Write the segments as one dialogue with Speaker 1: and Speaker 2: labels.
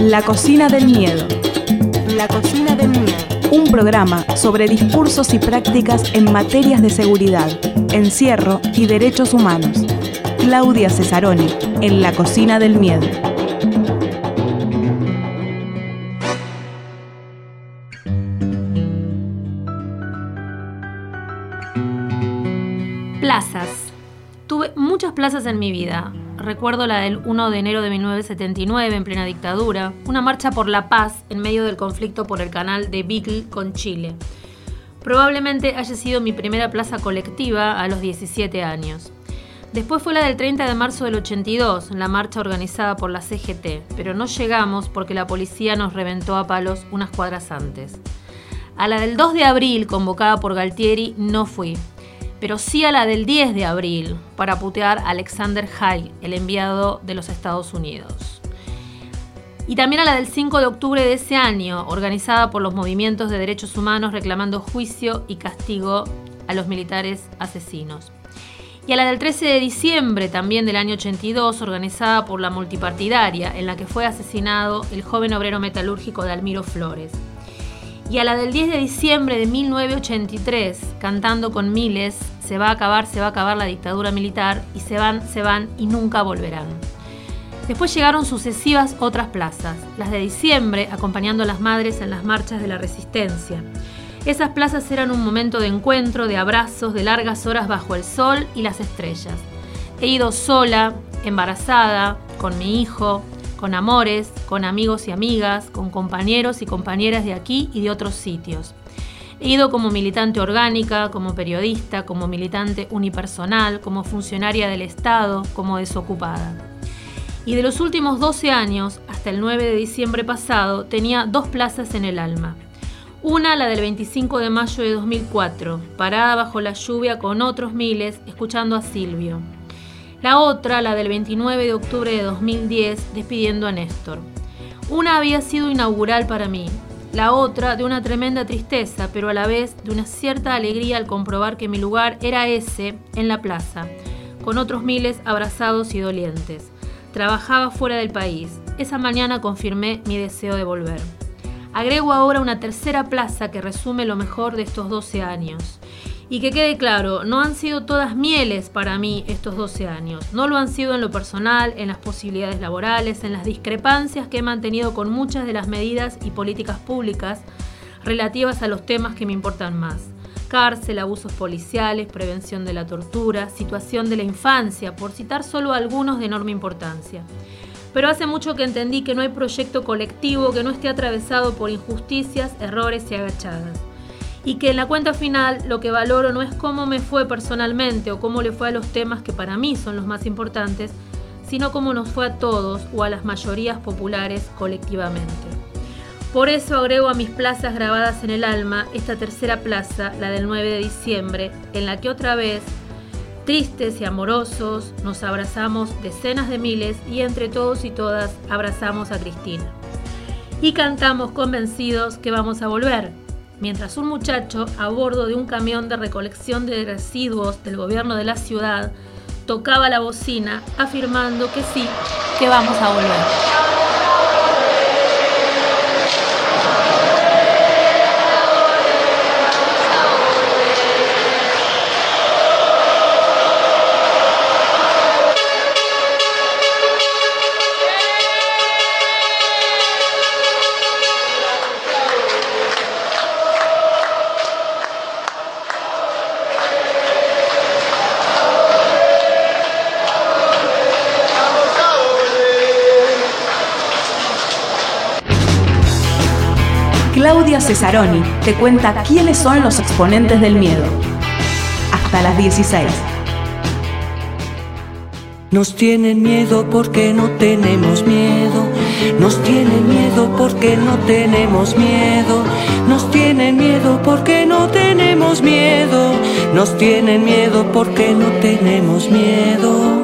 Speaker 1: La cocina del miedo.
Speaker 2: La cocina del miedo.
Speaker 1: Un programa sobre discursos y prácticas en materias de seguridad, encierro y derechos humanos. Claudia Cesaroni, en La cocina del miedo.
Speaker 3: Plazas. Tuve muchas plazas en mi vida. Recuerdo la del 1 de enero de 1979, en plena dictadura, una marcha por la paz en medio del conflicto por el canal de Beagle con Chile. Probablemente haya sido mi primera plaza colectiva a los 17 años. Después fue la del 30 de marzo del 82, la marcha organizada por la CGT, pero no llegamos porque la policía nos reventó a palos unas cuadras antes. A la del 2 de abril, convocada por Galtieri, no fui. Pero sí a la del 10 de abril, para putear a Alexander Haig, el enviado de los Estados Unidos. Y también a la del 5 de octubre de ese año, organizada por los movimientos de derechos humanos reclamando juicio y castigo a los militares asesinos. Y a la del 13 de diciembre, también del año 82, organizada por la multipartidaria, en la que fue asesinado el joven obrero metalúrgico Dalmiro Flores. Y a la del 10 de diciembre de 1983, cantando con miles, se va a acabar la dictadura militar, y se van y nunca volverán. Después llegaron sucesivas otras plazas, las de diciembre, acompañando a las madres en las marchas de la resistencia. Esas plazas eran un momento de encuentro, de abrazos, de largas horas bajo el sol y las estrellas. He ido sola, embarazada, con mi hijo, con amores, con amigos y amigas, con compañeros y compañeras de aquí y de otros sitios. He ido como militante orgánica, como periodista, como militante unipersonal, como funcionaria del Estado, como desocupada. Y de los últimos 12 años, hasta el 9 de diciembre pasado, tenía 2 plazas en el alma. Una, la del 25 de mayo de 2004, parada bajo la lluvia con otros miles, escuchando a Silvio. La otra, la del 29 de octubre de 2010, despidiendo a Néstor. Una había sido inaugural para mí, la otra de una tremenda tristeza, pero a la vez de una cierta alegría al comprobar que mi lugar era ese, en la plaza, con otros miles abrazados y dolientes. Trabajaba fuera del país. Esa mañana confirmé mi deseo de volver. Agrego ahora una tercera plaza que resume lo mejor de estos 12 años. Y que quede claro, no han sido todas mieles para mí estos 12 años. No lo han sido en lo personal, en las posibilidades laborales, en las discrepancias que he mantenido con muchas de las medidas y políticas públicas relativas a los temas que me importan más. Cárcel, abusos policiales, prevención de la tortura, situación de la infancia, por citar solo algunos de enorme importancia. Pero hace mucho que entendí que no hay proyecto colectivo que no esté atravesado por injusticias, errores y agachadas. Y que en la cuenta final lo que valoro no es cómo me fue personalmente o cómo le fue a los temas que para mí son los más importantes, sino cómo nos fue a todos o a las mayorías populares colectivamente. Por eso agrego a mis plazas grabadas en el alma esta tercera plaza, la del 9 de diciembre, en la que otra vez, tristes y amorosos, nos abrazamos decenas de miles y entre todos y todas abrazamos a Cristina. Y cantamos convencidos que vamos a volver. Mientras un muchacho a bordo de un camión de recolección de residuos del gobierno de la ciudad tocaba la bocina afirmando que sí, que vamos a volver.
Speaker 1: Claudia Cesaroni te cuenta quiénes son los exponentes del miedo. Hasta las 16.
Speaker 4: Nos tienen miedo porque no tenemos miedo. Nos tienen miedo porque no tenemos miedo. Nos tienen miedo porque no tenemos miedo. Nos tienen miedo porque no tenemos miedo.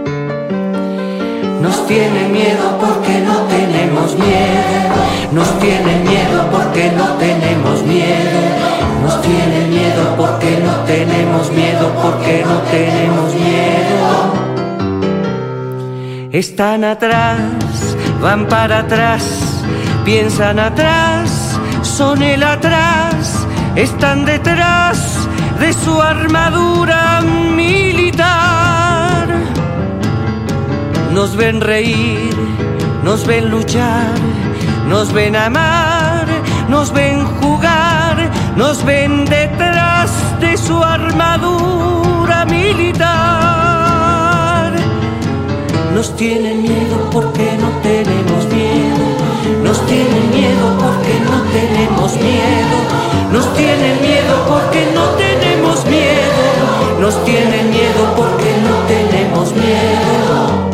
Speaker 4: Nos tienen miedo porque no tenemos miedo. Nos tienen miedo porque no tenemos miedo. Nos tienen miedo porque no tenemos miedo. Porque no tenemos miedo. Están atrás, van para atrás, piensan atrás, son el atrás, están detrás de su armadura militar. Nos ven reír, nos ven luchar, nos ven amar, nos ven jugar, nos ven detrás de su armadura militar. Nos tienen miedo porque no tenemos miedo, nos tienen miedo porque no tenemos miedo, nos tienen miedo porque no tenemos miedo, nos tienen miedo porque no tenemos miedo.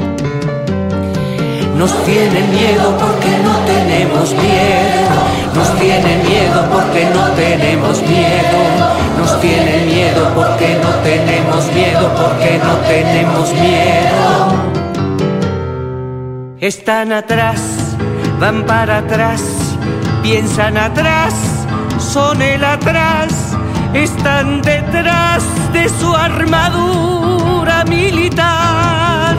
Speaker 4: Nos tienen miedo porque no tenemos miedo, nos tienen miedo porque no tenemos miedo, nos tienen miedo porque no tenemos miedo, porque no tenemos miedo. Están atrás, van para atrás, piensan atrás, son el atrás, están detrás de su armadura militar.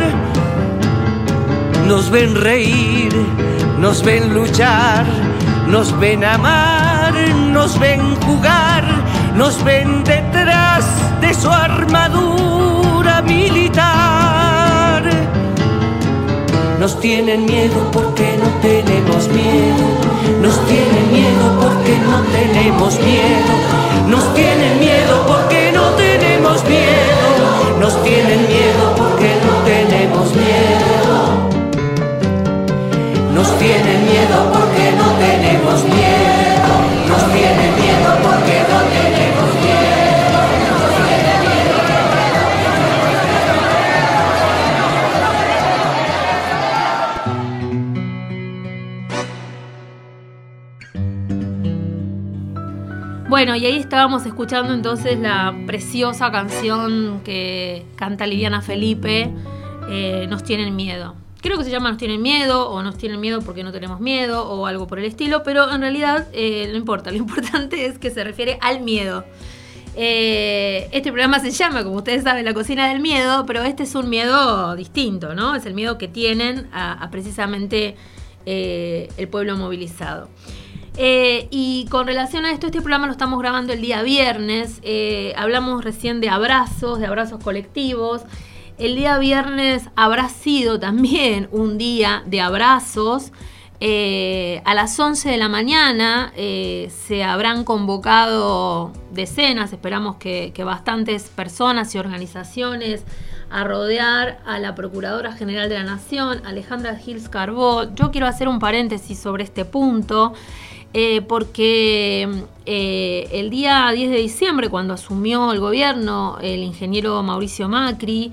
Speaker 4: Nos ven reír, nos ven luchar, nos ven amar, nos ven jugar, nos ven detrás de su armadura militar. Nos tienen miedo porque no tenemos miedo, nos tienen miedo porque no tenemos miedo, nos tienen miedo porque no tenemos miedo, nos tienen miedo porque no tenemos miedo. Nos tienen miedo porque no tenemos miedo, nos tienen miedo porque no tenemos miedo, nos tienen miedo.
Speaker 3: Bueno, y ahí estábamos escuchando entonces la preciosa canción que canta Liliana Felipe, Nos tienen miedo. Creo que se llama Nos tienen miedo, o Nos tienen miedo porque no tenemos miedo, o algo por el estilo, pero en realidad no importa, lo importante es que se refiere al miedo. Este programa se llama, como ustedes saben, La Cocina del Miedo, pero este es un miedo distinto, ¿no? Es el miedo que tienen a precisamente el pueblo movilizado. Y con relación a esto, este programa lo estamos grabando el día viernes. Hablamos recién de abrazos colectivos. El día viernes habrá sido también un día de abrazos. A las 11 de la mañana se habrán convocado decenas, esperamos que bastantes personas y organizaciones, a rodear a la Procuradora General de la Nación, Alejandra Gils Carbó. Yo quiero hacer un paréntesis sobre este punto, porque el día 10 de diciembre, cuando asumió el gobierno el ingeniero Mauricio Macri,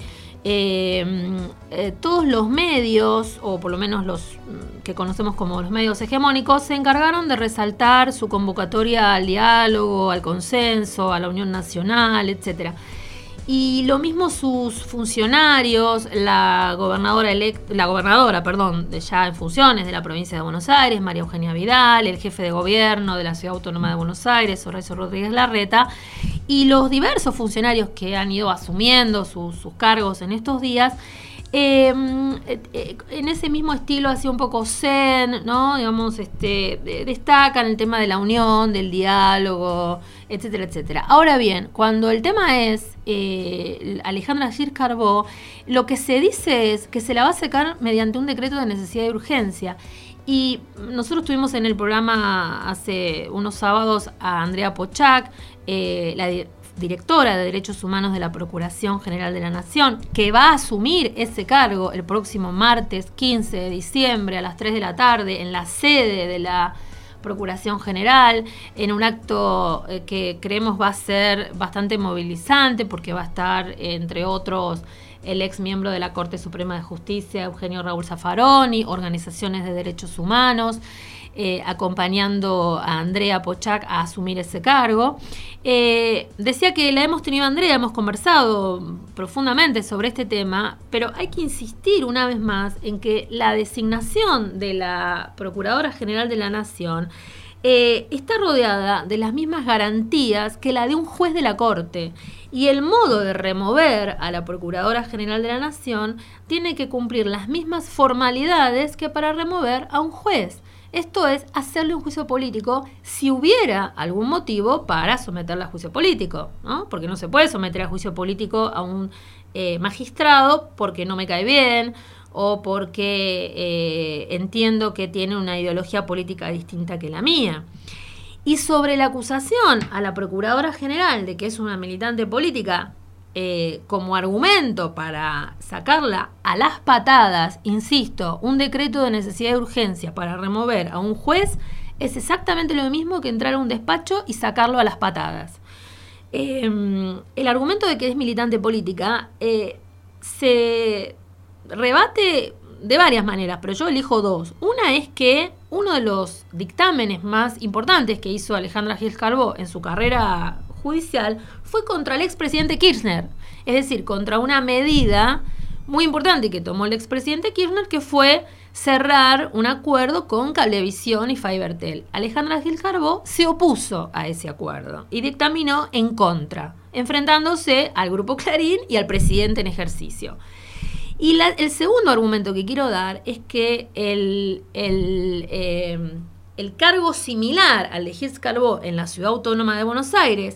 Speaker 3: todos los medios, o por lo menos los que conocemos como los medios hegemónicos, se encargaron de resaltar su convocatoria al diálogo, al consenso, a la unión nacional, etcétera. Y lo mismo sus funcionarios, la gobernadora, ya en funciones de la provincia de Buenos Aires, María Eugenia Vidal, el jefe de gobierno de la Ciudad Autónoma de Buenos Aires, Horacio Rodríguez Larreta, y los diversos funcionarios que han ido asumiendo sus cargos en estos días. En ese mismo estilo, así un poco zen, ¿no? Digamos, destacan el tema de la unión, del diálogo, etcétera, etcétera. Ahora bien, cuando el tema es Alejandra Gils Carbó, lo que se dice es que se la va a sacar mediante un decreto de necesidad y urgencia. Y nosotros tuvimos en el programa hace unos sábados a Andrea Pochac, la directora de Derechos Humanos de la Procuración General de la Nación, que va a asumir ese cargo el próximo martes 15 de diciembre a las 3 de la tarde en la sede de la Procuración General, en un acto que creemos va a ser bastante movilizante, porque va a estar, entre otros, el ex miembro de la Corte Suprema de Justicia, Eugenio Raúl Zaffaroni, organizaciones de derechos humanos, acompañando a Andrea Pochac a asumir ese cargo. Decía que la hemos tenido a Andrea, hemos conversado profundamente sobre este tema, pero hay que insistir una vez más en que la designación de la Procuradora General de la Nación está rodeada de las mismas garantías que la de un juez de la Corte. Y el modo de remover a la Procuradora General de la Nación tiene que cumplir las mismas formalidades que para remover a un juez. Esto es hacerle un juicio político si hubiera algún motivo para someterla a juicio político, ¿no? Porque no se puede someter a juicio político a un magistrado porque no me cae bien o porque entiendo que tiene una ideología política distinta que la mía. Y sobre la acusación a la Procuradora General de que es una militante política, como argumento para sacarla a las patadas, insisto, un decreto de necesidad de urgencia para remover a un juez es exactamente lo mismo que entrar a un despacho y sacarlo a las patadas. El argumento de que es militante política se rebate de varias maneras, pero yo elijo dos. Una es que uno de los dictámenes más importantes que hizo Alejandra Gil Carbó en su carrera judicial fue contra el expresidente Kirchner, es decir, contra una medida muy importante que tomó el expresidente Kirchner, que fue cerrar un acuerdo con Cablevisión y Fibertel. Alejandra Gil Carbó se opuso a ese acuerdo y dictaminó en contra, enfrentándose al Grupo Clarín y al presidente en ejercicio. Y el segundo argumento que quiero dar es que el cargo similar al de Gil Carbó en la Ciudad Autónoma de Buenos Aires,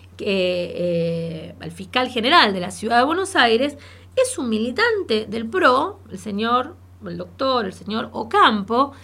Speaker 3: al fiscal general de la Ciudad de Buenos Aires, es un militante del PRO, el señor Ocampo,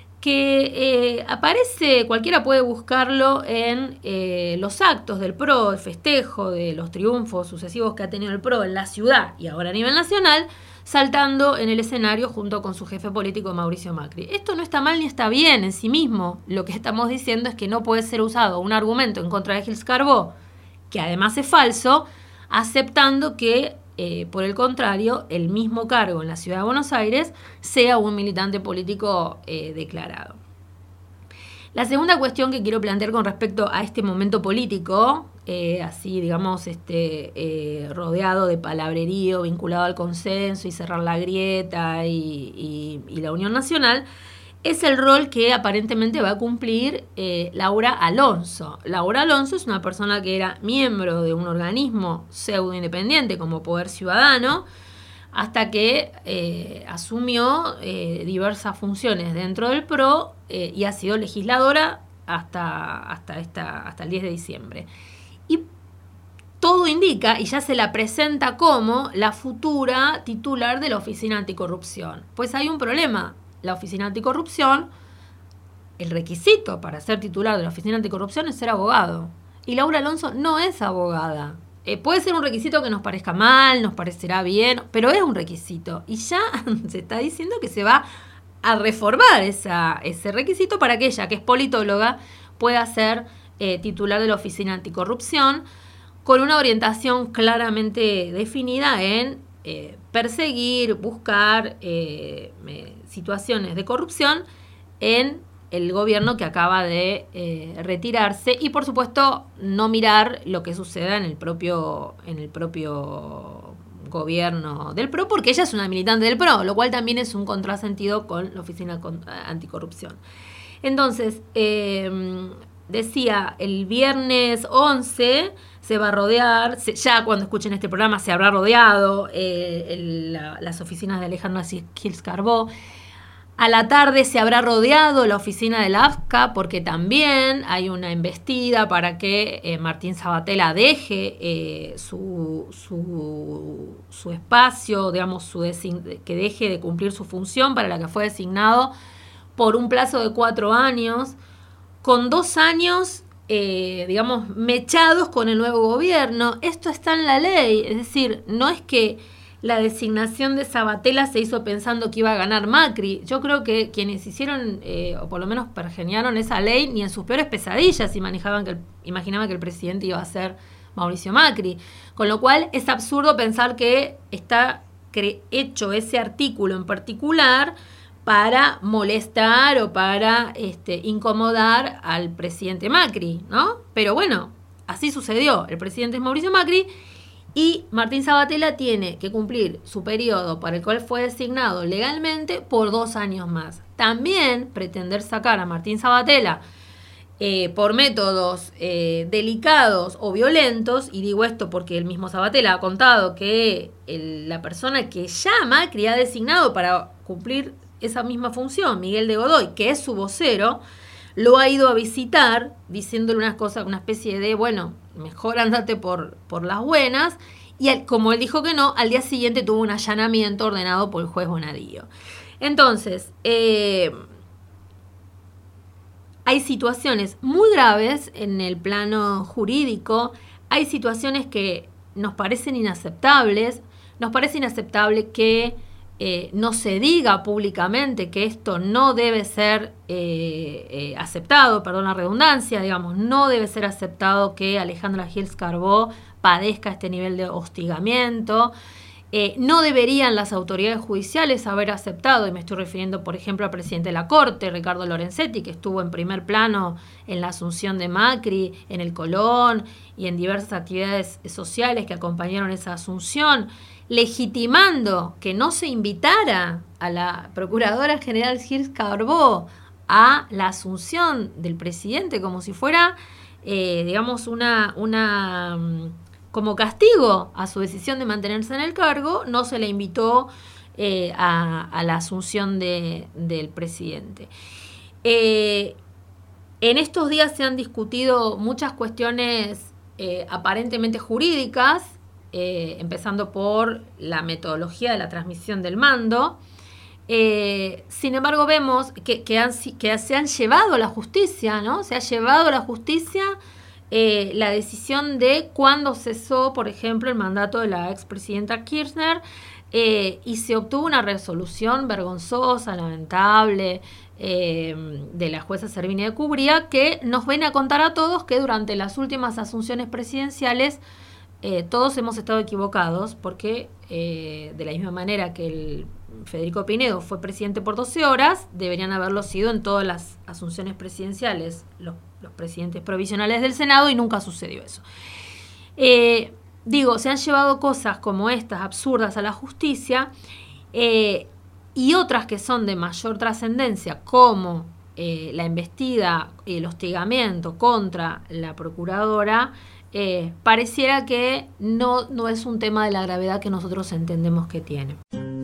Speaker 3: que aparece, cualquiera puede buscarlo en los actos del PRO, el festejo de los triunfos sucesivos que ha tenido el PRO en la ciudad y ahora a nivel nacional, saltando en el escenario junto con su jefe político Mauricio Macri. Esto no está mal ni está bien en sí mismo. Lo que estamos diciendo es que no puede ser usado un argumento en contra de Gil Carbó, que además es falso, aceptando que, por el contrario, el mismo cargo en la Ciudad de Buenos Aires sea un militante político declarado. La segunda cuestión que quiero plantear con respecto a este momento político, así digamos, rodeado de palabrerío, vinculado al consenso y cerrar la grieta y la Unión Nacional, es el rol que aparentemente va a cumplir Laura Alonso. Laura Alonso es una persona que era miembro de un organismo pseudo independiente como Poder Ciudadano, hasta que asumió diversas funciones dentro del PRO y ha sido legisladora hasta el 10 de diciembre. Y todo indica, y ya se la presenta como la futura titular de la Oficina Anticorrupción. Pues hay un problema. La Oficina Anticorrupción, el requisito para ser titular de la Oficina Anticorrupción es ser abogado. Y Laura Alonso no es abogada. Puede ser un requisito que nos parezca mal, nos parecerá bien, pero es un requisito. Y ya se está diciendo que se va a reformar ese requisito para que ella, que es politóloga, pueda ser titular de la Oficina Anticorrupción, con una orientación claramente definida en perseguir, buscar situaciones de corrupción en el gobierno que acaba de retirarse y, por supuesto, no mirar lo que suceda en el propio gobierno del PRO, porque ella es una militante del PRO, lo cual también es un contrasentido con la Oficina Anticorrupción. Entonces, decía, el viernes 11 se va a rodear, ya cuando escuchen este programa se habrá rodeado las oficinas de Alejandra Gil Carbó. A la tarde se habrá rodeado la oficina de la AFCA, porque también hay una embestida para que Martín Sabatella deje su espacio, digamos, que deje de cumplir su función para la que fue designado por un plazo de 4 años, con 2 años, digamos, mechados con el nuevo gobierno. Esto está en la ley, es decir, no es que la designación de Sabatella se hizo pensando que iba a ganar Macri. Yo creo que quienes hicieron, o por lo menos pergeniaron esa ley, ni en sus peores pesadillas imaginaban que el presidente iba a ser Mauricio Macri. Con lo cual es absurdo pensar que está hecho ese artículo en particular para molestar o para incomodar al presidente Macri, ¿no? Pero bueno, así sucedió. El presidente es Mauricio Macri y Martín Sabatella tiene que cumplir su periodo para el cual fue designado legalmente por 2 años más. También pretender sacar a Martín Sabatella por métodos delicados o violentos, y digo esto porque el mismo Sabatel ha contado que la persona que ya Macri ha designado para cumplir esa misma función, Miguel de Godoy, que es su vocero, lo ha ido a visitar diciéndole unas cosas, una especie de, bueno, mejor andate por las buenas, y como él dijo que no, al día siguiente tuvo un allanamiento ordenado por el juez Bonadío. Entonces, hay situaciones muy graves en el plano jurídico, hay situaciones que nos parecen inaceptables. Nos parece inaceptable que no se diga públicamente que esto no debe ser aceptado, perdón la redundancia, digamos, no debe ser aceptado que Alejandra Gils Carbó padezca este nivel de hostigamiento. No deberían las autoridades judiciales haber aceptado, y me estoy refiriendo, por ejemplo, al presidente de la Corte, Ricardo Lorenzetti, que estuvo en primer plano en la asunción de Macri, en el Colón y en diversas actividades sociales que acompañaron esa asunción, legitimando que no se invitara a la Procuradora General Gils Carbó a la asunción del presidente como si fuera, digamos, como castigo a su decisión de mantenerse en el cargo. No se le invitó a la asunción del presidente. En estos días se han discutido muchas cuestiones aparentemente jurídicas, empezando por la metodología de la transmisión del mando. Sin embargo, vemos que se han llevado a la justicia, ¿no? Se ha llevado a la justicia la decisión de cuándo cesó, por ejemplo, el mandato de la expresidenta Kirchner, y se obtuvo una resolución vergonzosa, lamentable, de la jueza Servini de Cubría, que nos viene a contar a todos que durante las últimas asunciones presidenciales todos hemos estado equivocados, porque de la misma manera que el Federico Pinedo fue presidente por 12 horas, deberían haberlo sido en todas las asunciones presidenciales los presidentes provisionales del Senado, y nunca sucedió eso. Se han llevado cosas como estas absurdas a la justicia, y otras que son de mayor trascendencia, como la embestida y el hostigamiento contra la procuradora, pareciera que no es un tema de la gravedad que nosotros entendemos que tiene.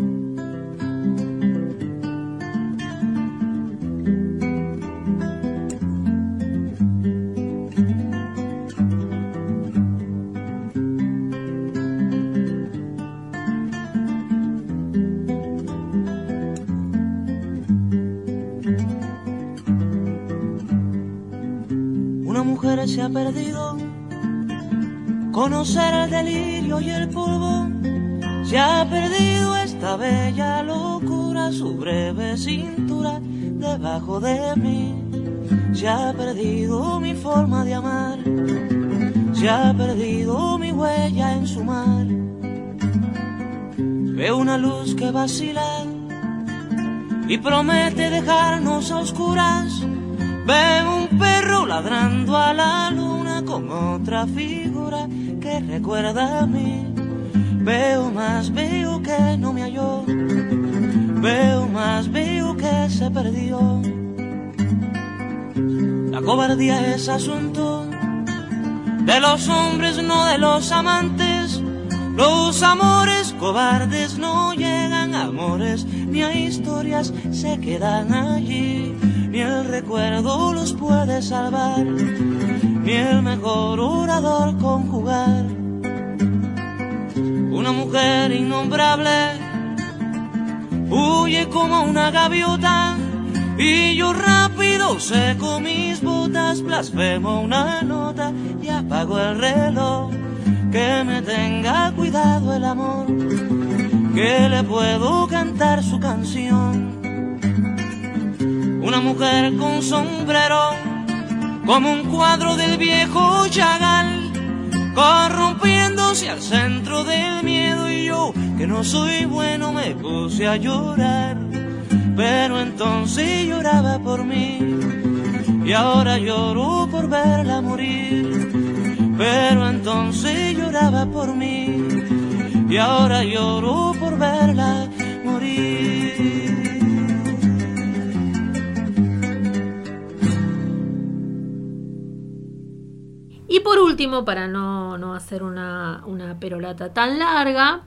Speaker 4: Una mujer se ha perdido, conocer el delirio y el polvo. Se ha perdido esta bella locura, su breve cintura debajo de mí. Se ha perdido mi forma de amar, se ha perdido mi huella en su mar. Veo una luz que vacila y promete dejarnos a oscuras. Veo un perro ladrando a la luna con otra figura que recuerda a mí. Veo que no me halló, veo que se perdió. La cobardía es asunto de los hombres, no de los amantes. Los amores cobardes no llegan a amores, ni a historias se quedan allí. Ni el recuerdo los puede salvar, ni el mejor orador conjugar. Una mujer innombrable huye como una gaviota, y yo rápido seco mis botas, blasfemo una nota y apago el reloj. Que me tenga cuidado el amor, que le puedo cantar su canción. Una mujer con sombrero, como un cuadro del viejo Chagall, corrompiéndose al centro del miedo, y yo, que no soy bueno, me puse a llorar. Pero entonces lloraba por mí, y ahora lloro por verla morir. Pero entonces lloraba por mí, y ahora lloro por verla morir.
Speaker 3: por último, para no hacer una perorata tan larga,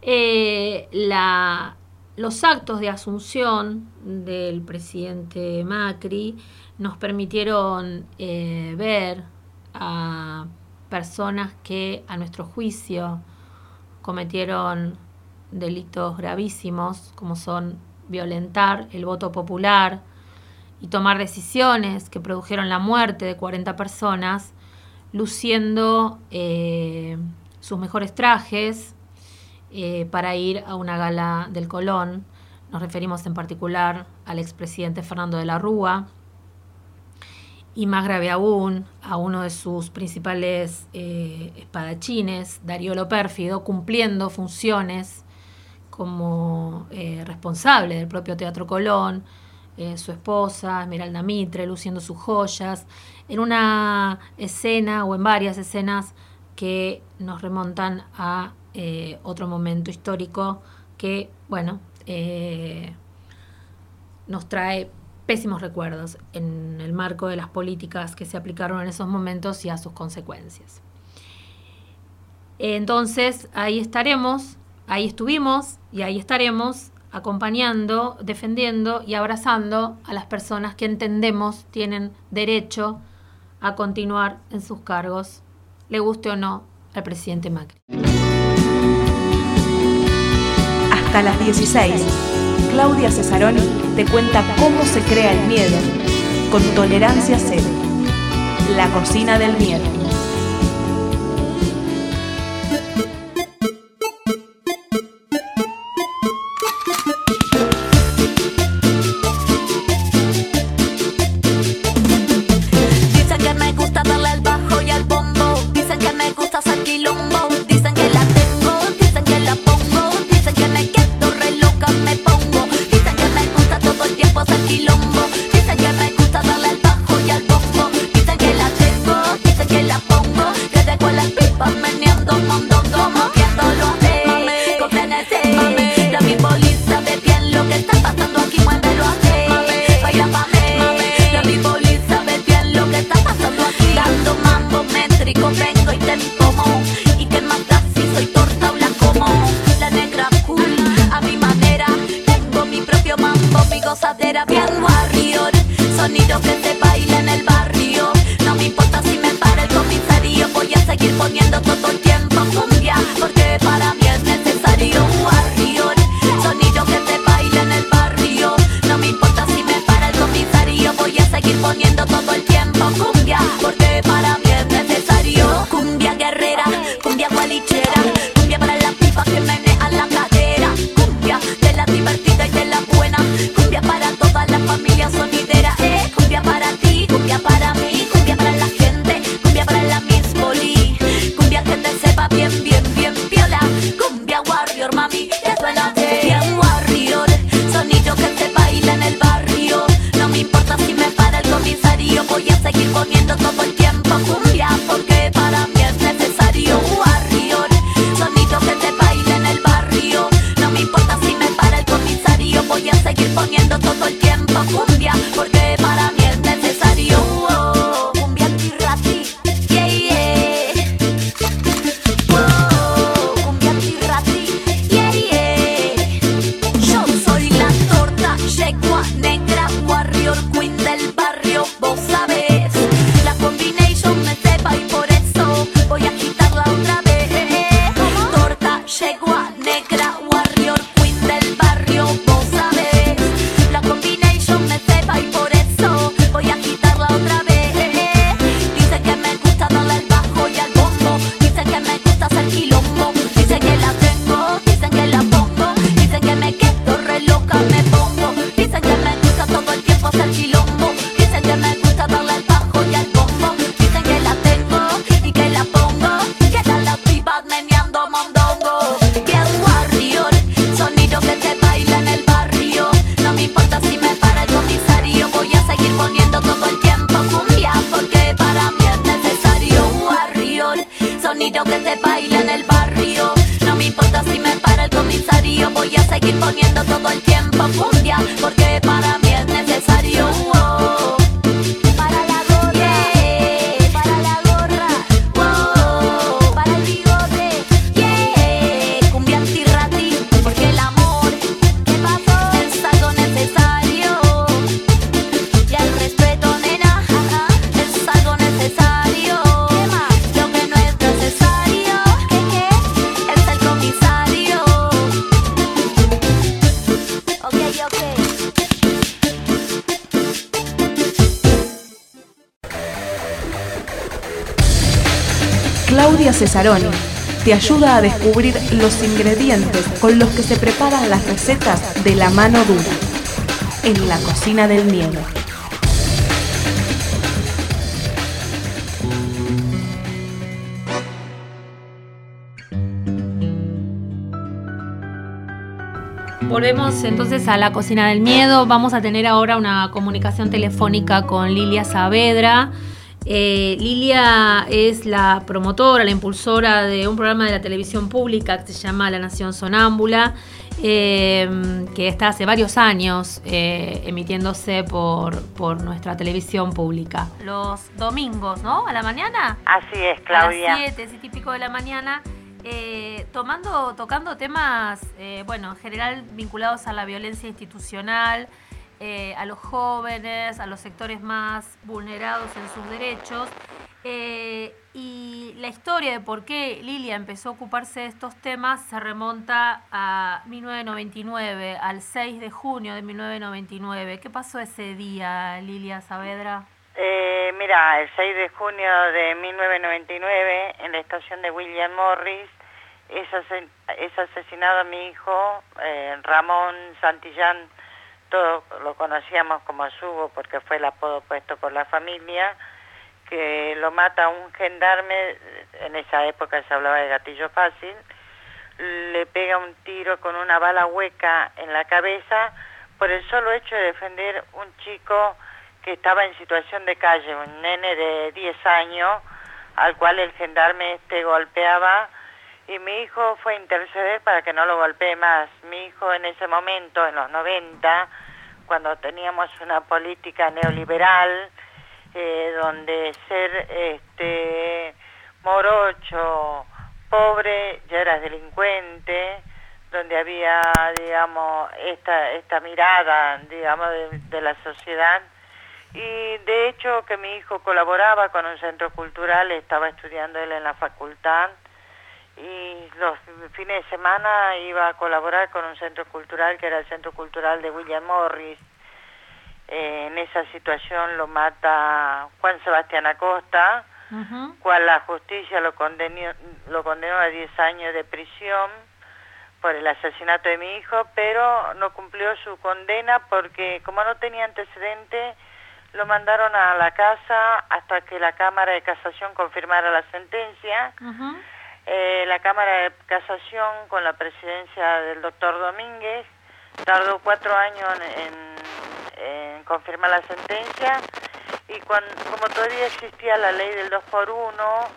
Speaker 3: los actos de asunción del presidente Macri nos permitieron ver a personas que, a nuestro juicio, cometieron delitos gravísimos, como son violentar el voto popular y tomar decisiones que produjeron la muerte de 40 personas, luciendo sus mejores trajes para ir a una gala del Colón. Nos referimos en particular al expresidente Fernando de la Rúa y, más grave aún, a uno de sus principales espadachines, Darío Lo Pérfido, cumpliendo funciones como responsable del propio Teatro Colón, su esposa, Esmeralda Mitre, luciendo sus joyas, en una escena o en varias escenas que nos remontan a otro momento histórico que, bueno, nos trae pésimos recuerdos en el marco de las políticas que se aplicaron en esos momentos y a sus consecuencias. Entonces, ahí estuvimos y ahí estaremos acompañando, defendiendo y abrazando a las personas que entendemos tienen derecho a continuar en sus cargos, le guste o no al presidente Macri.
Speaker 1: Hasta las 16, Claudia Cesaroni te cuenta cómo se crea el miedo con Tolerancia Cero, la cocina del miedo. Claudia Cesaroni te ayuda a descubrir los ingredientes con los que se preparan las recetas de la mano dura en la cocina del miedo.
Speaker 3: Volvemos entonces a la cocina del miedo. Vamos a tener ahora una comunicación telefónica con Lilia Saavedra. Lilia es la promotora, la impulsora de un programa de la televisión pública que se llama La Nación Sonámbula, que está hace varios años emitiéndose por nuestra televisión pública. Los domingos, ¿no? ¿A la mañana?
Speaker 5: Así es, Claudia.
Speaker 3: A las 7, y pico de la mañana. Tocando temas, en general vinculados a la violencia institucional, a los jóvenes, a los sectores más vulnerados en sus derechos. Y la historia de por qué Lilia empezó a ocuparse de estos temas se remonta a 1999, al 6 de junio de 1999. ¿Qué pasó ese día, Lilia Saavedra?
Speaker 5: Mira, el 6 de junio de 1999, en la estación de William Morris, es asesinado a mi hijo, Ramón Santillán. Todos lo conocíamos como Subo porque fue el apodo puesto por la familia, que lo mata un gendarme. En esa época se hablaba de gatillo fácil. Le pega un tiro con una bala hueca en la cabeza por el solo hecho de defender un chico que estaba en situación de calle, un nene de 10 años, al cual el gendarme golpeaba, y mi hijo fue a interceder para que no lo golpee más. Mi hijo en ese momento, en los 90, cuando teníamos una política neoliberal, donde ser morocho, pobre, ya eras delincuente, donde había, digamos, esta mirada, digamos, de la sociedad. Y de hecho que mi hijo colaboraba con un centro cultural, estaba estudiando él en la facultad, y los fines de semana iba a colaborar con un centro cultural que era el Centro Cultural de William Morris. En esa situación lo mata Juan Sebastián Acosta, cual la justicia lo condenó a 10 años de prisión por el asesinato de mi hijo, pero no cumplió su condena porque como no tenía antecedentes, lo mandaron a la casa hasta que la Cámara de Casación confirmara la sentencia. La Cámara de Casación, con la presidencia del doctor Domínguez, tardó 4 años en confirmar la sentencia, y como todavía existía la ley del 2x1,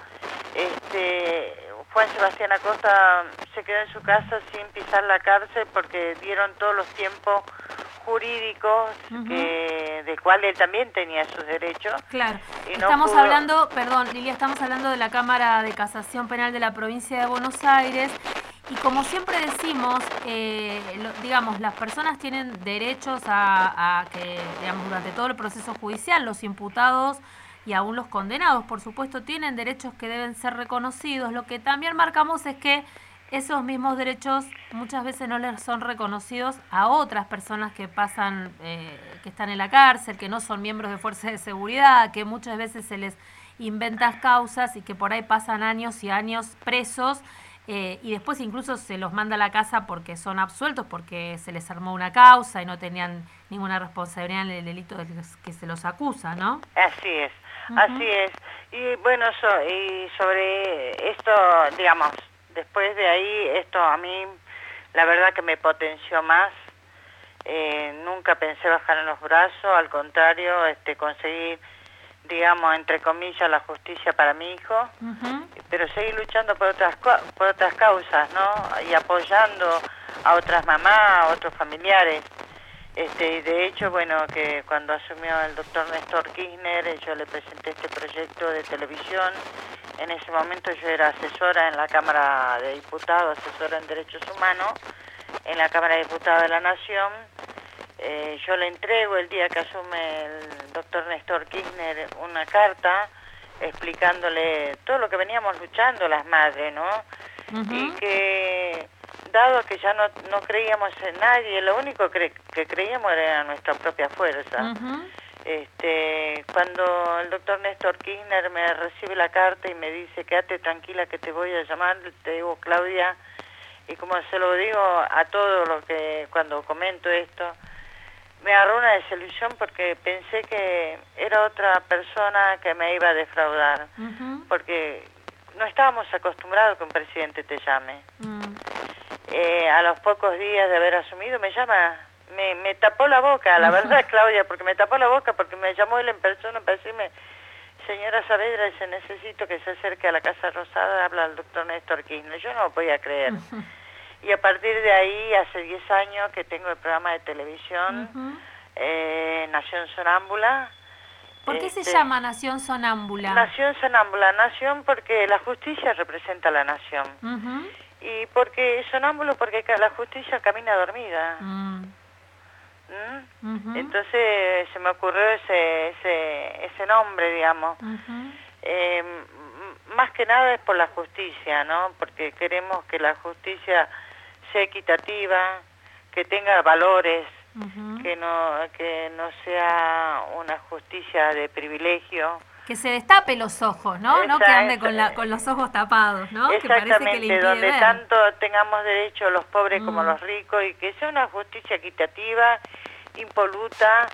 Speaker 5: Juan Sebastián Acosta se quedó en su casa sin pisar la cárcel porque dieron todos los tiempos jurídicos de cual él también tenía sus derechos. Claro. Y no
Speaker 3: estamos hablando, perdón, Lilia, estamos hablando de la Cámara de Casación Penal de la provincia de Buenos Aires, y como siempre decimos, digamos, las personas tienen derechos a que, digamos, durante todo el proceso judicial, los imputados y aún los condenados, por supuesto, tienen derechos que deben ser reconocidos. Lo que también marcamos es que esos mismos derechos muchas veces no les son reconocidos a otras personas que pasan, que están en la cárcel, que no son miembros de fuerzas de seguridad, que muchas veces se les inventan causas y que por ahí pasan años y años presos, y después incluso se los manda a la casa porque son absueltos, porque se les armó una causa y no tenían ninguna responsabilidad en el delito del que se los acusa, ¿no?
Speaker 5: Así es, así es. Y bueno, y sobre esto, digamos, después de ahí, esto a mí, la verdad que me potenció más. Nunca pensé bajar en los brazos, al contrario, conseguir, digamos, entre comillas, la justicia para mi hijo, pero seguir luchando por otras causas, ¿no? Y apoyando a otras mamás, a otros familiares. Y de hecho, bueno, que cuando asumió el doctor Néstor Kirchner, yo le presenté este proyecto de televisión. En ese momento yo era asesora en la Cámara de Diputados, asesora en Derechos Humanos, en la Cámara de Diputados de la Nación. Yo le entrego el día que asume el doctor Néstor Kirchner una carta explicándole todo lo que veníamos luchando las madres, ¿no? Y que, dado que ya no creíamos en nadie, lo único que creíamos era nuestra propia fuerza. Cuando el doctor Néstor Kirchner me recibe la carta y me dice, quédate tranquila que te voy a llamar, te digo, Claudia, y como se lo digo a todo lo que, cuando comento esto, me agarró una desilusión porque pensé que era otra persona que me iba a defraudar, porque no estábamos acostumbrados que un presidente te llame. A los pocos días de haber asumido me llama, me tapó la boca, la verdad, Claudia, porque me tapó la boca, porque me llamó él en persona para decirme, señora Saavedra, dice, necesito que se acerque a la Casa Rosada, habla el doctor Néstor Kirchner. Yo no lo podía creer. Y a partir de ahí, hace 10 años que tengo el programa de televisión, Nación Sonámbula.
Speaker 3: ¿Por qué se llama Nación Sonámbula?
Speaker 5: Nación Sonámbula, nación porque la justicia representa a la nación. Y porque sonámbulo porque la justicia camina dormida. Entonces se me ocurrió ese nombre, digamos. Más que nada es por la justicia, ¿no? Porque queremos que la justicia sea equitativa, que tenga valores, que no sea una justicia de privilegio.
Speaker 3: Que se destape los ojos, ¿no? No que ande con los ojos tapados, ¿no?
Speaker 5: Exactamente,
Speaker 3: que parece que le impide
Speaker 5: donde
Speaker 3: ver.
Speaker 5: tanto tengamos derecho los pobres como los ricos, y que sea una justicia equitativa, impoluta,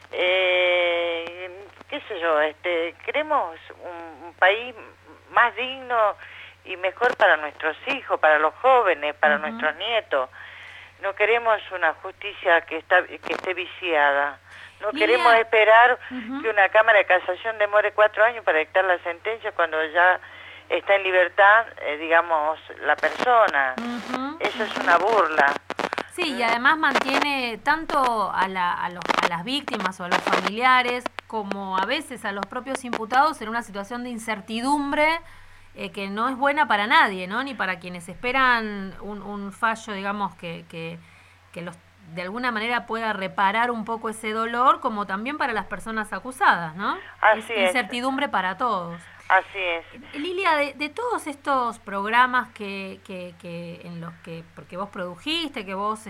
Speaker 5: qué sé yo, queremos un país más digno y mejor para nuestros hijos, para los jóvenes, para nuestros nietos. No queremos una justicia que esté viciada. No queremos esperar que una Cámara de Casación demore 4 años para dictar la sentencia cuando ya está en libertad, digamos, la persona. Eso es una burla.
Speaker 3: Sí, y además mantiene tanto a las víctimas o a los familiares como a veces a los propios imputados en una situación de incertidumbre que no es buena para nadie, ¿no? Ni para quienes esperan un fallo, digamos, que los de alguna manera pueda reparar un poco ese dolor, como también para las personas acusadas, ¿no?
Speaker 5: Así es.
Speaker 3: Incertidumbre para todos.
Speaker 5: Así es.
Speaker 3: Lilia, de todos estos programas que en los que, porque vos produjiste, que vos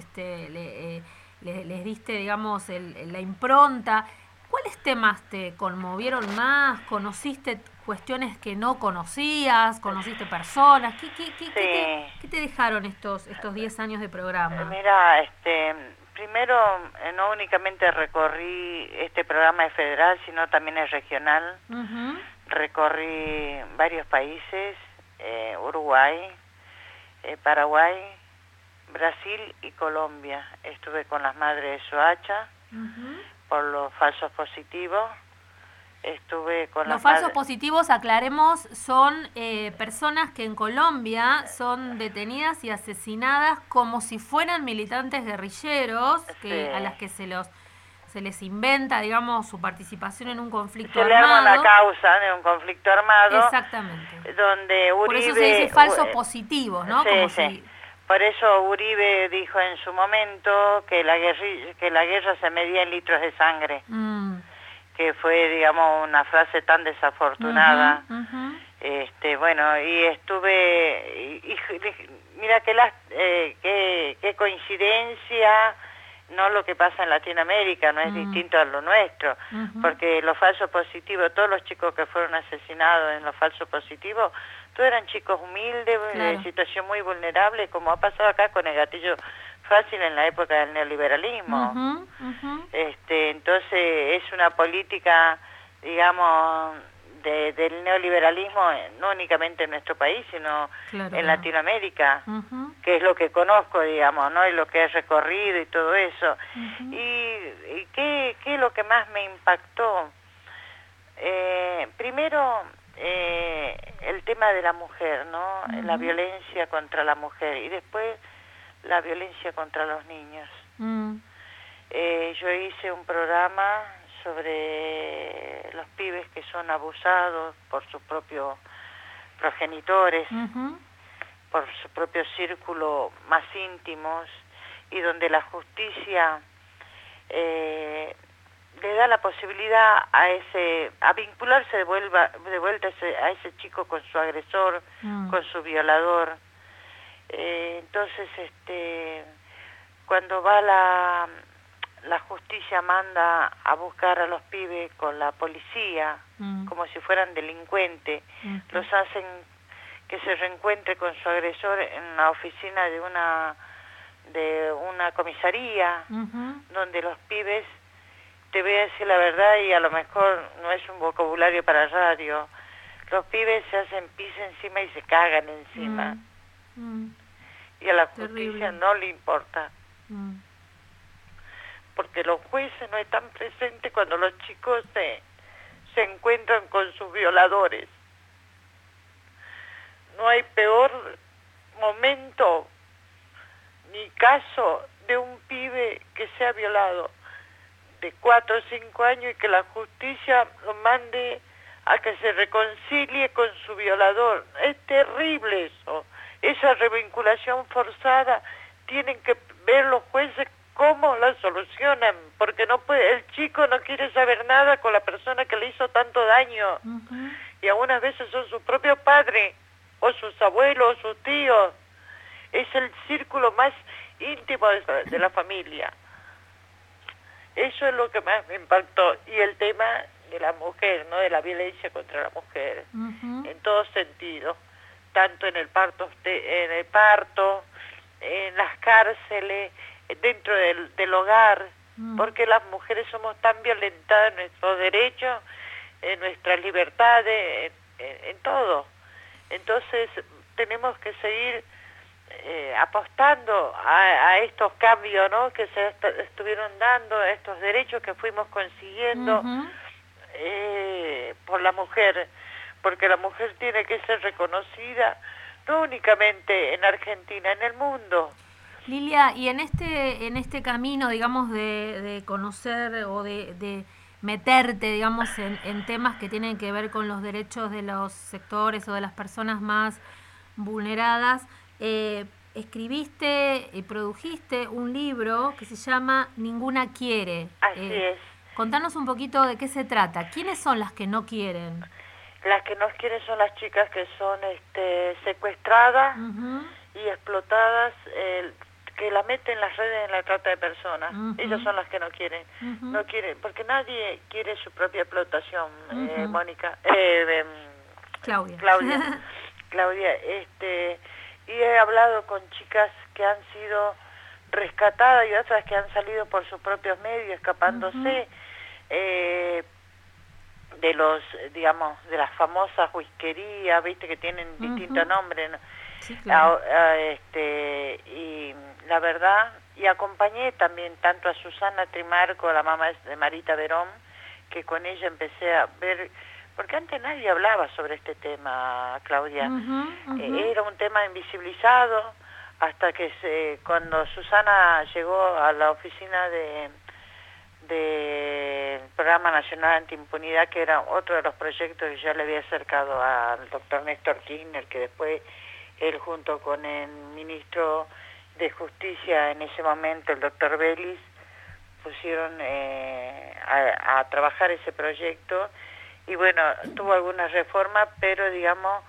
Speaker 3: les diste, digamos, la impronta, ¿cuáles temas te conmovieron más? ¿Conociste cuestiones que no conocías? ¿Conociste personas? ¿Qué te dejaron estos 10 años de programa?
Speaker 5: Mira, primero, no únicamente recorrí este programa es federal, sino también es regional. Recorrí varios países, Uruguay, Paraguay, Brasil y Colombia. Estuve con las madres de Soacha por los falsos positivos. Estuve con
Speaker 3: los falsos positivos, aclaremos, son personas que en Colombia son detenidas y asesinadas como si fueran militantes guerrilleros, a las que se les inventa, digamos, su participación en un conflicto armado.
Speaker 5: Se le arma la causa de un conflicto armado.
Speaker 3: Exactamente.
Speaker 5: Donde Uribe,
Speaker 3: por eso se dice falsos positivos, ¿no?
Speaker 5: Sí. Por eso Uribe dijo en su momento que la guerra se medía en litros de sangre. Que fue, digamos, una frase tan desafortunada. Bueno, y estuve, mira qué coincidencia, no lo que pasa en Latinoamérica, no es distinto a lo nuestro, porque los falsos positivos, todos los chicos que fueron asesinados en los falsos positivos, todos eran chicos humildes, de situación muy vulnerable, como ha pasado acá con el gatillo fácil en la época del neoliberalismo. Entonces es una política, digamos, del neoliberalismo, no únicamente en nuestro país, sino en Latinoamérica, que es lo que conozco, digamos, ¿no? Y lo que he recorrido y todo eso. ¿Y qué es lo que más me impactó? Primero, el tema de la mujer, ¿no? La violencia contra la mujer, y después la violencia contra los niños. Yo hice un programa sobre los pibes que son abusados por sus propios progenitores, por su propio círculo más íntimos, y donde la justicia le da la posibilidad a vincularse de vuelta a ese chico con su agresor, con su violador. Entonces, cuando va la justicia manda a buscar a los pibes con la policía, como si fueran delincuentes, los hacen que se reencuentre con su agresor en la oficina de una comisaría, donde los pibes, te voy a decir la verdad y a lo mejor no es un vocabulario para radio, los pibes se hacen pis encima y se cagan encima. Y a la justicia no le importa. Porque los jueces no están presentes cuando los chicos se encuentran con sus violadores. No hay peor momento ni caso de un pibe que sea violado de 4 o 5 años y que la justicia lo mande a que se reconcilie con su violador. Es terrible eso. Esa revinculación forzada tienen que ver los jueces cómo la solucionan, porque no puede, el chico no quiere saber nada con la persona que le hizo tanto daño. Y algunas veces son su propio padre, o sus abuelos, o sus tíos. Es el círculo más íntimo de la familia. Eso es lo que más me impactó. Y el tema de la mujer, ¿no? De la violencia contra la mujer, en todo sentido, tanto en el parto, en las cárceles, dentro del hogar, porque las mujeres somos tan violentadas en nuestros derechos, en nuestras libertades, en todo. Entonces tenemos que seguir apostando a estos cambios, ¿no? Que se estuvieron dando, a estos derechos que fuimos consiguiendo por la mujer, porque la mujer tiene que ser reconocida no únicamente en Argentina, en el mundo.
Speaker 3: Lilia, y en este camino, digamos, de conocer o de meterte, digamos, en temas que tienen que ver con los derechos de los sectores o de las personas más vulneradas, escribiste y produjiste un libro que se llama Ninguna quiere.
Speaker 5: Así es.
Speaker 3: Contanos un poquito de qué se trata. ¿Quiénes son las que no quieren?
Speaker 5: Las que no quieren son las chicas que son secuestradas y explotadas, que la meten en las redes en la trata de personas. Ellas son las que no quieren. No quieren, porque nadie quiere su propia explotación, Mónica. Claudia. Y he hablado con chicas que han sido rescatadas y otras que han salido por sus propios medios, escapándose de los, digamos, de las famosas whiskerías, viste, que tienen distintos nombres, ¿no?
Speaker 3: Sí, claro.
Speaker 5: Y la verdad, y acompañé también tanto a Susana Trimarco, la mamá de Marita Verón, que con ella empecé a ver, porque antes nadie hablaba sobre este tema, Claudia. Era un tema invisibilizado, hasta que cuando Susana llegó a la oficina del Programa Nacional Antiimpunidad, que era otro de los proyectos que ya le había acercado al doctor Néstor Kirchner, que después él junto con el ministro de Justicia en ese momento, el doctor Vélez, pusieron a trabajar ese proyecto, y bueno, tuvo algunas reformas, pero digamos,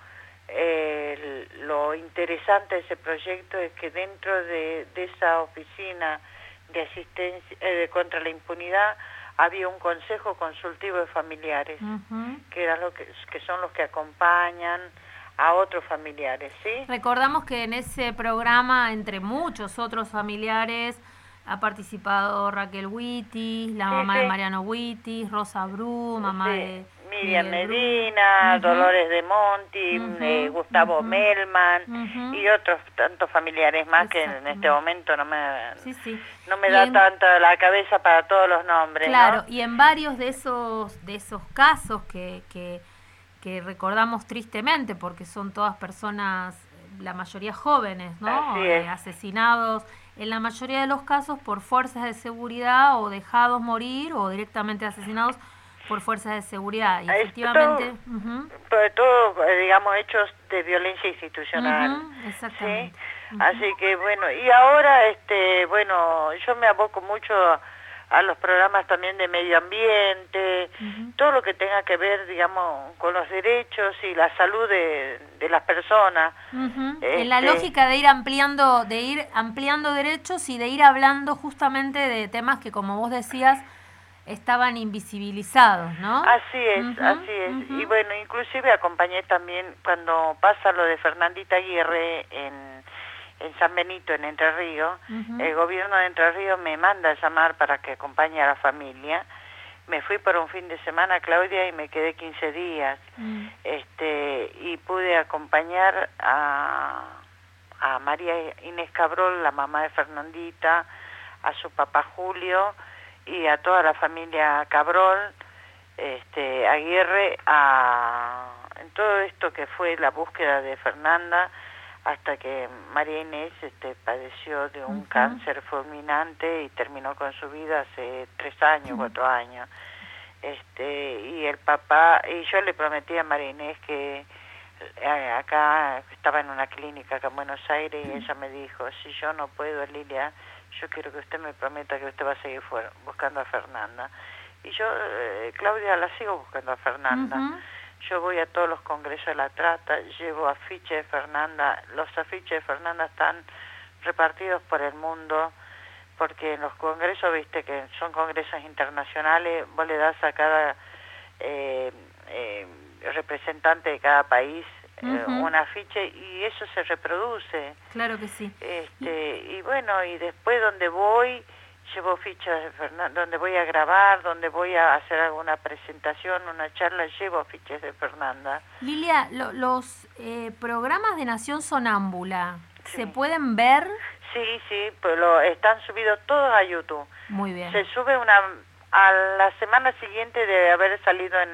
Speaker 5: lo interesante de ese proyecto es que dentro de esa oficina de asistencia contra la impunidad había un consejo consultivo de familiares, que eran que son los que acompañan a otros familiares, ¿sí?
Speaker 3: Recordamos que en ese programa, entre muchos otros familiares, ha participado Raquel Wittis, la mamá de Mariano Wittis, Rosa Bru, mamá de
Speaker 5: Miriam Medina, Dolores de Monti, Gustavo Melman y otros tantos familiares más que en este momento no me da tanta la cabeza para todos los nombres.
Speaker 3: Claro,
Speaker 5: ¿no?
Speaker 3: Y en varios de esos casos que recordamos tristemente, porque son todas personas, la mayoría jóvenes, ¿no? Asesinados, en la mayoría de los casos por fuerzas de seguridad, o dejados morir, o directamente asesinados por fuerzas de seguridad. Y efectivamente...
Speaker 5: Sobre todo, digamos, hechos de violencia institucional.
Speaker 3: Exactamente.
Speaker 5: ¿Sí? Así que, bueno, y ahora, bueno, yo me aboco mucho a los programas también de medio ambiente, todo lo que tenga que ver, digamos, con los derechos y la salud de las personas.
Speaker 3: En la lógica de ir ampliando derechos y de ir hablando justamente de temas que, como vos decías, estaban invisibilizados, ¿no?
Speaker 5: Así es, así es. Y bueno, inclusive acompañé también cuando pasa lo de Fernandita Aguirre en San Benito, en Entre Ríos. El gobierno de Entre Ríos me manda a llamar para que acompañe a la familia. Me fui por un fin de semana, Claudia, y me quedé 15 días. Y pude acompañar a María Inés Cabrol, la mamá de Fernandita, a su papá Julio y a toda la familia Cabrol, Aguirre, en todo esto que fue la búsqueda de Fernanda, hasta que María Inés padeció de un cáncer fulminante y terminó con su vida hace 3 años, 4 años. Y el papá, y yo le prometí a María Inés que acá estaba en una clínica acá en Buenos Aires, y ella me dijo, si yo no puedo, Lilia, yo quiero que usted me prometa que usted va a seguir buscando a Fernanda. Y yo, Claudia, la sigo buscando a Fernanda. Yo voy a todos los congresos de la trata, llevo afiches de Fernanda. Los afiches de Fernanda están repartidos por el mundo, porque en los congresos, viste que son congresos internacionales, vos le das a cada representante de cada país un afiche y eso se reproduce.
Speaker 3: Claro que sí.
Speaker 5: Y bueno, y después donde voy, llevo fichas de Fernanda, donde voy a grabar, donde voy a hacer alguna presentación, una charla, llevo fichas de Fernanda.
Speaker 3: Lilia, los programas de Nación Sonámbula,
Speaker 5: Sí.
Speaker 3: ¿se pueden ver?
Speaker 5: Sí, pues están subidos todos a YouTube.
Speaker 3: Muy bien.
Speaker 5: Se sube a la semana siguiente de haber salido en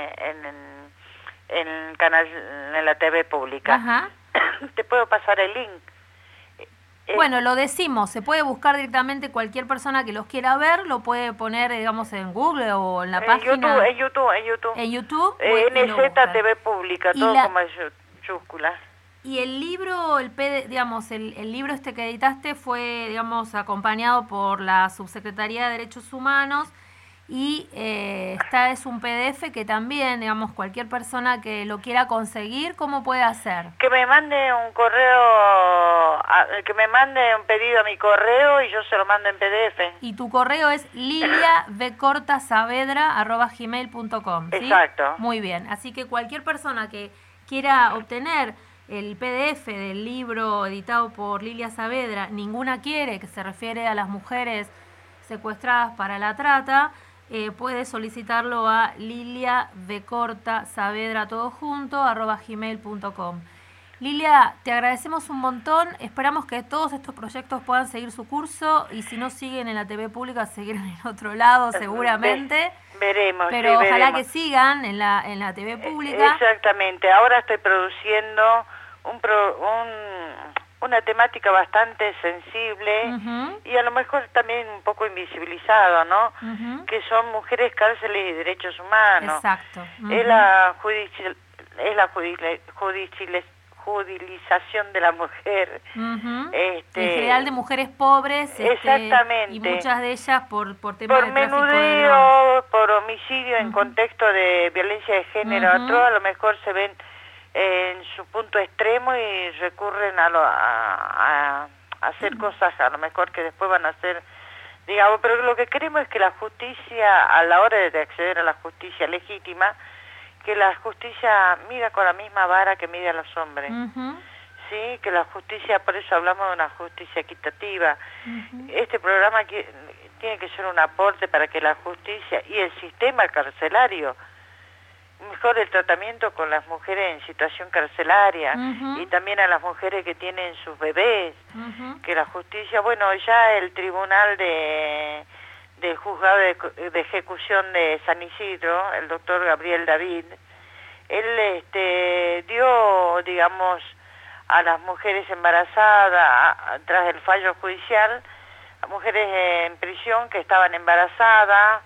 Speaker 5: el canal, en la TV pública.
Speaker 3: Ajá.
Speaker 5: Te puedo pasar el link.
Speaker 3: Bueno, lo decimos, se puede buscar directamente, cualquier persona que los quiera ver, lo puede poner, digamos, en Google o en la página.
Speaker 5: En YouTube.
Speaker 3: En YouTube.
Speaker 5: NZ TV Pública, todo con mayúsculas.
Speaker 3: Y el libro, el libro que editaste fue, digamos, acompañado por la Subsecretaría de Derechos Humanos y es un PDF que también, digamos, cualquier persona que lo quiera conseguir, ¿cómo puede hacer?
Speaker 5: Que me mande un correo, que me mande un pedido a mi correo y yo se lo mando en PDF.
Speaker 3: Y tu correo es liliavcortasaavedra@gmail.com, ¿sí?
Speaker 5: Exacto.
Speaker 3: Muy bien, así que cualquier persona que quiera obtener el PDF del libro editado por Lilia Saavedra, Ninguna Quiere, que se refiere a las mujeres secuestradas para la trata, puede solicitarlo a liliavcortasaavedra todo junto @gmail.com. Lilia, te agradecemos un montón, esperamos que todos estos proyectos puedan seguir su curso y si no siguen en la TV pública, seguirán en otro lado seguramente.
Speaker 5: Veremos.
Speaker 3: Pero
Speaker 5: sí,
Speaker 3: ojalá
Speaker 5: veremos.
Speaker 3: que sigan en la TV pública.
Speaker 5: Exactamente, ahora estoy produciendo una temática bastante sensible y a lo mejor también un poco invisibilizado, ¿no? Que son mujeres, cárceles y derechos humanos.
Speaker 3: Exacto.
Speaker 5: Es la judicialización de la mujer.
Speaker 3: En general de mujeres pobres.
Speaker 5: Exactamente.
Speaker 3: Y muchas de ellas por temas de tráfico de drogas.
Speaker 5: menudeo, por homicidio en contexto de violencia de género. Todo a lo mejor se ven en su punto extremo y recurren a hacer cosas a lo mejor que después van a hacer, digamos, pero lo que queremos es que la justicia, a la hora de acceder a la justicia legítima, que la justicia mida con la misma vara que mide a los hombres. Sí, que la justicia, por eso hablamos de una justicia equitativa. Este programa tiene que ser un aporte para que la justicia y el sistema carcelario mejore el tratamiento con las mujeres en situación carcelaria y también a las mujeres que tienen sus bebés. Que la justicia, bueno, ya el tribunal del juzgado de ejecución de San Isidro, el doctor Gabriel David, él dio, digamos, a las mujeres embarazadas, tras el fallo judicial, a mujeres en prisión que estaban embarazadas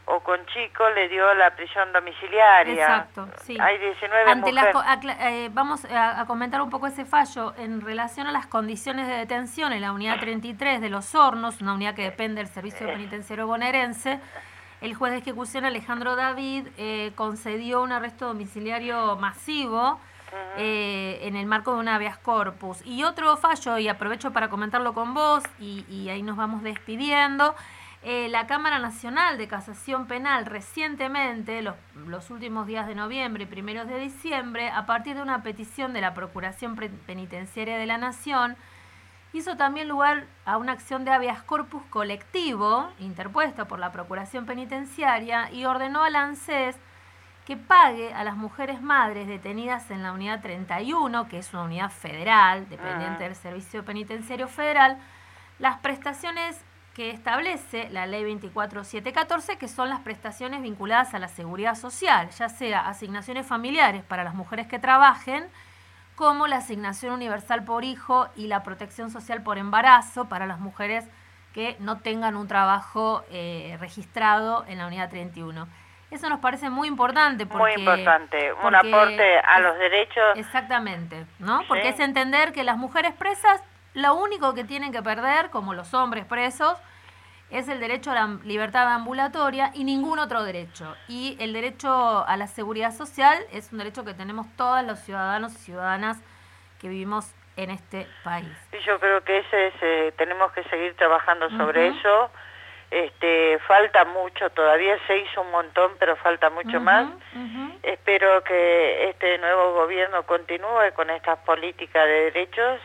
Speaker 5: o con chicos le dio la prisión domiciliaria.
Speaker 3: Exacto, sí.
Speaker 5: Hay 19 mujeres.
Speaker 3: Vamos a comentar un poco ese fallo en relación a las condiciones de detención en la unidad 33 de Los Hornos, una unidad que depende del Servicio Penitenciario Bonaerense. El juez de ejecución Alejandro David concedió un arresto domiciliario masivo en el marco de un habeas corpus. Y otro fallo, y aprovecho para comentarlo con vos, y ahí nos vamos despidiendo. La Cámara Nacional de Casación Penal recientemente, los últimos días de noviembre y primeros de diciembre, a partir de una petición de la Procuración Penitenciaria de la Nación, hizo también lugar a una acción de habeas corpus colectivo interpuesta por la Procuración Penitenciaria y ordenó al ANSES que pague a las mujeres madres detenidas en la unidad 31, que es una unidad federal, dependiente del Servicio Penitenciario Federal, las prestaciones que establece la Ley 24714, que son las prestaciones vinculadas a la seguridad social, ya sea asignaciones familiares para las mujeres que trabajen, como la asignación universal por hijo y la protección social por embarazo para las mujeres que no tengan un trabajo registrado en la unidad 31. Eso nos parece muy importante.
Speaker 5: Muy importante, un aporte a los derechos.
Speaker 3: Exactamente, ¿no?
Speaker 5: Sí.
Speaker 3: Porque es entender que las mujeres presas, lo único que tienen que perder, como los hombres presos, es el derecho a la libertad ambulatoria y ningún otro derecho. Y el derecho a la seguridad social es un derecho que tenemos todos los ciudadanos y ciudadanas que vivimos en este país.
Speaker 5: Y yo creo que tenemos que seguir trabajando sobre eso. Falta mucho, todavía se hizo un montón, pero falta mucho más. Espero que este nuevo gobierno continúe con estas políticas de derechos.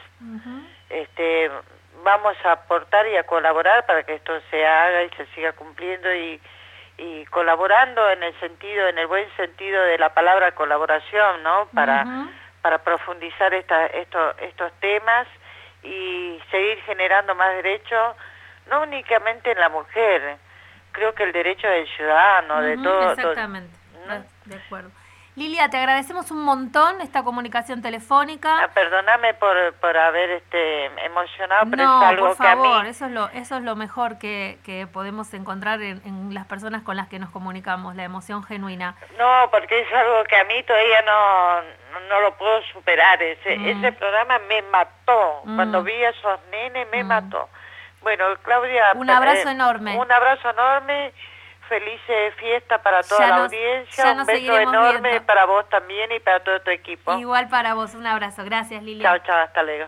Speaker 5: Vamos a aportar y a colaborar para que esto se haga y se siga cumpliendo y colaborando en el buen sentido de la palabra colaboración, ¿no? Para profundizar estos temas y seguir generando más derechos, no únicamente en la mujer, creo que el derecho del ciudadano, de todo.
Speaker 3: Exactamente,
Speaker 5: ¿no?
Speaker 3: De acuerdo. Lilia, te agradecemos un montón esta comunicación telefónica.
Speaker 5: Perdóname por haber emocionado, pero
Speaker 3: no,
Speaker 5: es algo
Speaker 3: por favor,
Speaker 5: que a mí...
Speaker 3: eso es lo mejor que podemos encontrar en las personas con las que nos comunicamos, la emoción genuina.
Speaker 5: No, porque es algo que a mí todavía no lo puedo superar. Ese programa me mató. Cuando vi a esos nenes me mató. Bueno, Claudia...
Speaker 3: Un abrazo enorme.
Speaker 5: Un abrazo enorme. Felices fiesta para toda la audiencia. Un beso enorme viendo. Para vos también y para todo tu equipo.
Speaker 3: Igual para vos, un abrazo. Gracias, Lilia.
Speaker 5: Chao, hasta luego.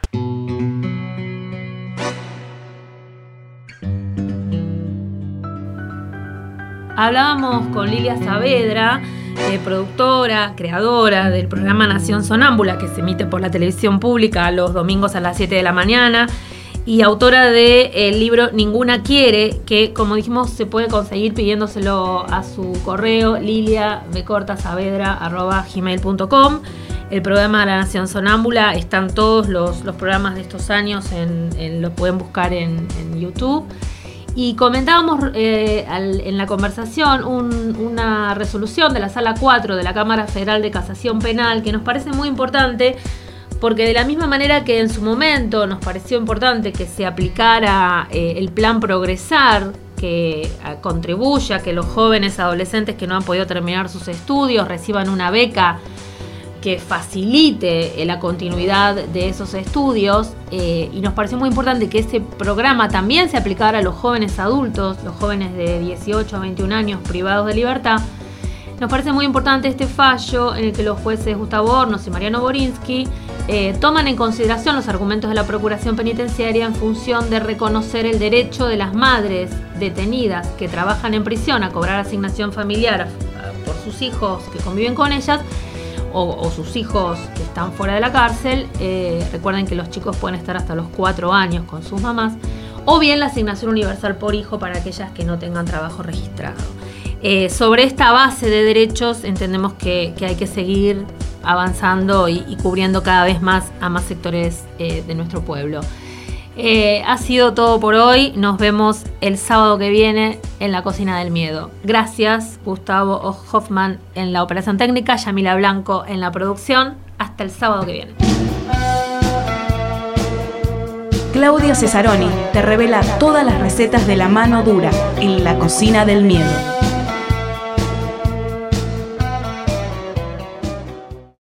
Speaker 3: Hablábamos con Lilia Saavedra, productora, creadora del programa Nación Sonámbula, que se emite por la televisión pública los domingos a las 7 de la mañana. Y autora del libro Ninguna Quiere, que como dijimos se puede conseguir pidiéndoselo a su correo liliabecortasaavedra@gmail.com. El programa de la Nación Sonámbula, están todos los programas de estos años, lo pueden buscar en YouTube. Y comentábamos en la conversación una resolución de la Sala 4 de la Cámara Federal de Casación Penal que nos parece muy importante, porque de la misma manera que en su momento nos pareció importante que se aplicara el plan Progresar, que contribuya a que los jóvenes adolescentes que no han podido terminar sus estudios reciban una beca que facilite la continuidad de esos estudios, y nos pareció muy importante que ese programa también se aplicara a los jóvenes adultos, los jóvenes de 18 a 21 años privados de libertad. Nos parece muy importante este fallo en el que los jueces Gustavo Hornos y Mariano Borinsky toman en consideración los argumentos de la Procuración Penitenciaria en función de reconocer el derecho de las madres detenidas que trabajan en prisión a cobrar asignación familiar por sus hijos que conviven con ellas o sus hijos que están fuera de la cárcel. Recuerden que los chicos pueden estar hasta los 4 años con sus mamás, o bien la asignación universal por hijo para aquellas que no tengan trabajo registrado. Sobre esta base de derechos entendemos que hay que seguir avanzando y cubriendo cada vez más a más sectores de nuestro pueblo. Ha sido todo por hoy. Nos vemos el sábado que viene en La Cocina del Miedo. Gracias, Gustavo Hoffman en la operación técnica, Yamila Blanco en la producción. Hasta el sábado que viene.
Speaker 1: Claudia Cesaroni te revela todas las recetas de la mano dura en La Cocina del Miedo.